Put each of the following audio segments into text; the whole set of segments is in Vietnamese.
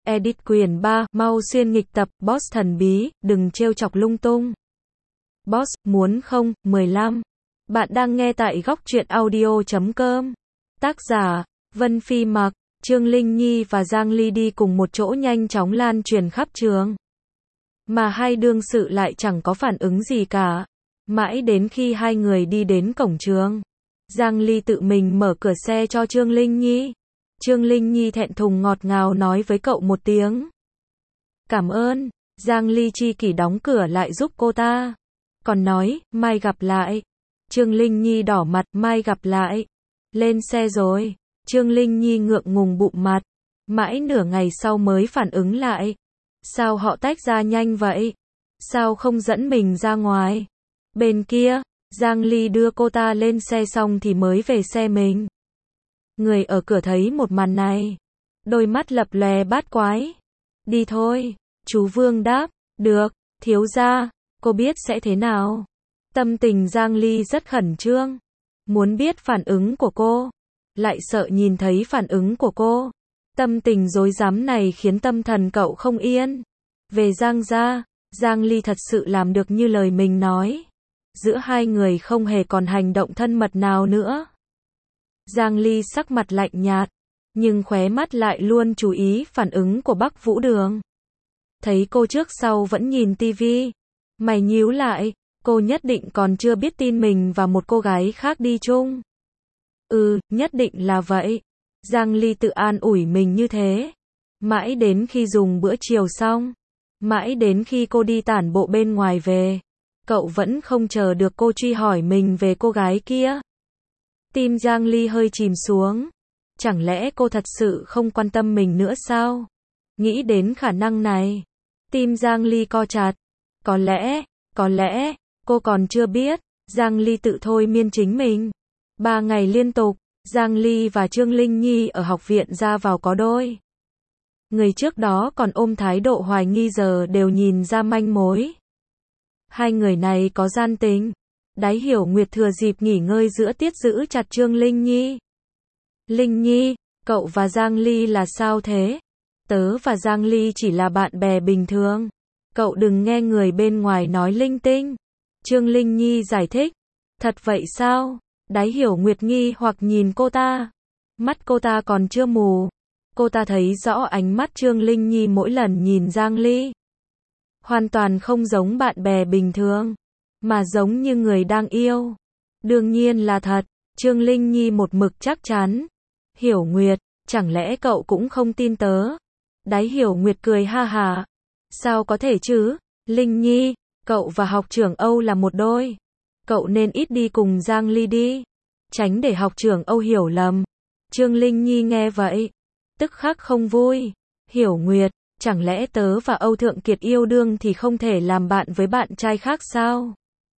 Edit quyển 3, mau xuyên nghịch tập, Boss thần bí, đừng trêu chọc lung tung. Boss, muốn không, 15. Bạn đang nghe tại góc truyện audio.com. Tác giả, Vân Phi Mặc, Trương Linh Nhi và Giang Ly đi cùng một chỗ nhanh chóng lan truyền khắp trường. Mà hai đương sự lại chẳng có phản ứng gì cả. Mãi đến khi hai người đi đến cổng trường, Giang Ly tự mình mở cửa xe cho Trương Linh Nhi. Trương Linh Nhi thẹn thùng ngọt ngào nói với cậu một tiếng cảm ơn. Giang Ly chi kỷ đóng cửa lại giúp cô ta, còn nói, mai gặp lại. Trương Linh Nhi đỏ mặt, mai gặp lại. Lên xe rồi. Trương Linh Nhi ngượng ngùng bụm mặt, mãi nửa ngày sau mới phản ứng lại. Sao họ tách ra nhanh vậy? Sao không dẫn mình ra ngoài? Bên kia, Giang Ly đưa cô ta lên xe xong thì mới về xe mình. Người ở cửa thấy một màn này, đôi mắt lập lòe bát quái. Đi thôi, chú Vương đáp, được, thiếu gia, cô biết sẽ thế nào. Tâm tình Giang Ly rất khẩn trương, muốn biết phản ứng của cô, lại sợ nhìn thấy phản ứng của cô. Tâm tình rối rắm này khiến tâm thần cậu không yên. Về Giang gia, Giang Ly thật sự làm được như lời mình nói. Giữa hai người không hề còn hành động thân mật nào nữa. Giang Ly sắc mặt lạnh nhạt, nhưng khóe mắt lại luôn chú ý phản ứng của Bắc Vũ Đường. Thấy cô trước sau vẫn nhìn tivi, mày nhíu lại, cô nhất định còn chưa biết tin mình và một cô gái khác đi chung. Nhất định là vậy. Giang Ly tự an ủi mình như thế. Mãi đến khi dùng bữa chiều xong, mãi đến khi cô đi tản bộ bên ngoài về, cậu vẫn không chờ được cô truy hỏi mình về cô gái kia. Tim Giang Ly hơi chìm xuống. Chẳng lẽ cô thật sự không quan tâm mình nữa sao? Nghĩ đến khả năng này, tim Giang Ly co chặt. Có lẽ, cô còn chưa biết. Giang Ly tự thôi miên chính mình. 3 ngày liên tục, Giang Ly và Trương Linh Nhi ở học viện ra vào có đôi. Người trước đó còn ôm thái độ hoài nghi giờ đều nhìn ra manh mối. Hai người này có gian tình. Đái Hiểu Nguyệt thừa dịp nghỉ ngơi giữa tiết giữ chặt Trương Linh Nhi. Linh Nhi, cậu và Giang Ly là sao thế? Tớ và Giang Ly chỉ là bạn bè bình thường. Cậu đừng nghe người bên ngoài nói linh tinh. Trương Linh Nhi giải thích. Thật vậy sao? Đái Hiểu Nguyệt nghi hoặc nhìn cô ta. Mắt cô ta còn chưa mù. Cô ta thấy rõ ánh mắt Trương Linh Nhi mỗi lần nhìn Giang Ly. Hoàn toàn không giống bạn bè bình thường, mà giống như người đang yêu. Đương nhiên là thật. Trương Linh Nhi một mực chắc chắn. Hiểu Nguyệt, chẳng lẽ cậu cũng không tin tớ? Đái Hiểu Nguyệt cười ha hà. Sao có thể chứ? Linh Nhi, cậu và học trưởng Âu là một đôi. Cậu nên ít đi cùng Giang Ly đi, tránh để học trưởng Âu hiểu lầm. Trương Linh Nhi nghe vậy, tức khắc không vui. Hiểu Nguyệt, chẳng lẽ tớ và Âu Thượng Kiệt yêu đương thì không thể làm bạn với bạn trai khác sao?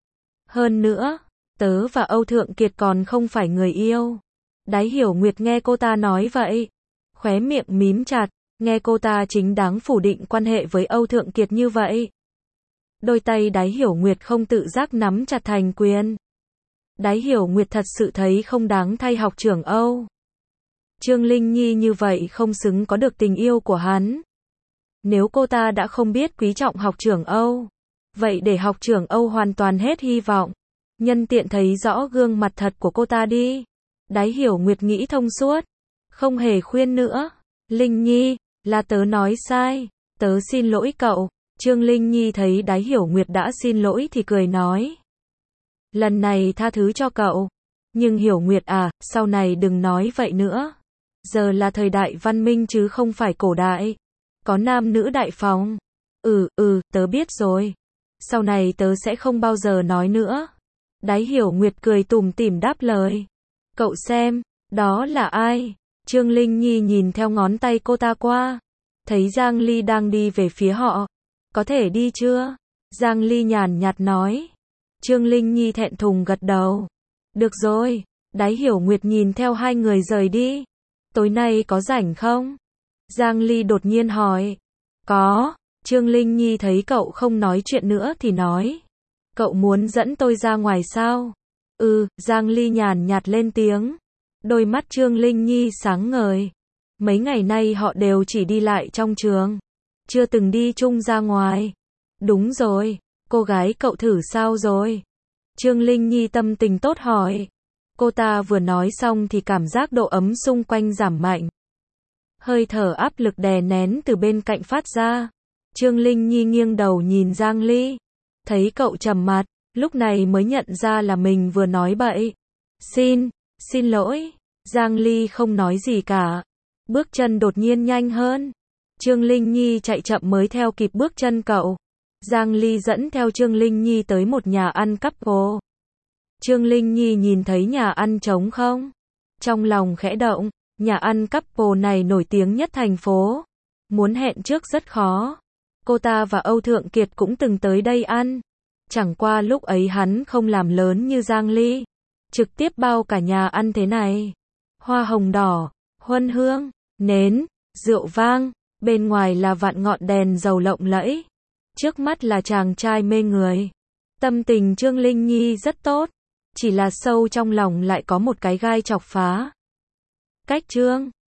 Hơn nữa, tớ và Âu Thượng Kiệt còn không phải người yêu. Đái Hiểu Nguyệt nghe cô ta nói vậy, khóe miệng mím chặt, nghe cô ta chính đáng phủ định quan hệ với Âu Thượng Kiệt như vậy. Đôi tay Đái Hiểu Nguyệt không tự giác nắm chặt thành quyền. Đái Hiểu Nguyệt thật sự thấy không đáng thay học trưởng Âu. Trương Linh Nhi như vậy không xứng có được tình yêu của hắn. Nếu cô ta đã không biết quý trọng học trưởng Âu, vậy để học trưởng Âu hoàn toàn hết hy vọng. Nhân tiện thấy rõ gương mặt thật của cô ta đi. Đái Hiểu Nguyệt nghĩ thông suốt, không hề khuyên nữa. Linh Nhi, là tớ nói sai, tớ xin lỗi cậu. Trương Linh Nhi thấy Đái Hiểu Nguyệt đã xin lỗi thì cười nói. Lần này tha thứ cho cậu. Nhưng Hiểu Nguyệt à, sau này đừng nói vậy nữa. Giờ là thời đại văn minh chứ không phải cổ đại. Có nam nữ đại phòng. Tớ biết rồi. Sau này tớ sẽ không bao giờ nói nữa. Đái Hiểu Nguyệt cười tủm tỉm đáp lời. Cậu xem, đó là ai? Trương Linh Nhi nhìn theo ngón tay cô ta qua, thấy Giang Ly đang đi về phía họ. Có thể đi chưa? Giang Ly nhàn nhạt nói. Trương Linh Nhi thẹn thùng gật đầu. Được rồi. Đái Hiểu Nguyệt nhìn theo hai người rời đi. Tối nay có rảnh không? Giang Ly đột nhiên hỏi. Có. Trương Linh Nhi thấy cậu không nói chuyện nữa thì nói. Cậu muốn dẫn tôi ra ngoài sao? Giang Ly nhàn nhạt lên tiếng. Đôi mắt Trương Linh Nhi sáng ngời. Mấy ngày nay họ đều chỉ đi lại trong trường, chưa từng đi chung ra ngoài. Đúng rồi, cô gái cậu thử sao rồi? Trương Linh Nhi tâm tình tốt hỏi. Cô ta vừa nói xong thì cảm giác độ ấm xung quanh giảm mạnh. Hơi thở áp lực đè nén từ bên cạnh phát ra. Trương Linh Nhi nghiêng đầu nhìn Giang Ly. Thấy cậu trầm mặt, lúc này mới nhận ra là mình vừa nói bậy. Xin lỗi. Giang Ly không nói gì cả. Bước chân đột nhiên nhanh hơn. Trương Linh Nhi chạy chậm mới theo kịp bước chân cậu. Giang Ly dẫn theo Trương Linh Nhi tới một nhà ăn couple. Trương Linh Nhi nhìn thấy nhà ăn trống không? Trong lòng khẽ động, nhà ăn couple này nổi tiếng nhất thành phố. Muốn hẹn trước rất khó. Cô ta và Âu Thượng Kiệt cũng từng tới đây ăn. Chẳng qua lúc ấy hắn không làm lớn như Giang Ly. Trực tiếp bao cả nhà ăn thế này. Hoa hồng đỏ, huân hương, nến, rượu vang. Bên ngoài là vạn ngọn đèn dầu lộng lẫy. Trước mắt là chàng trai mê người. Tâm tình Trương Linh Nhi rất tốt. Chỉ là sâu trong lòng lại có một cái gai chọc phá. Cách Trương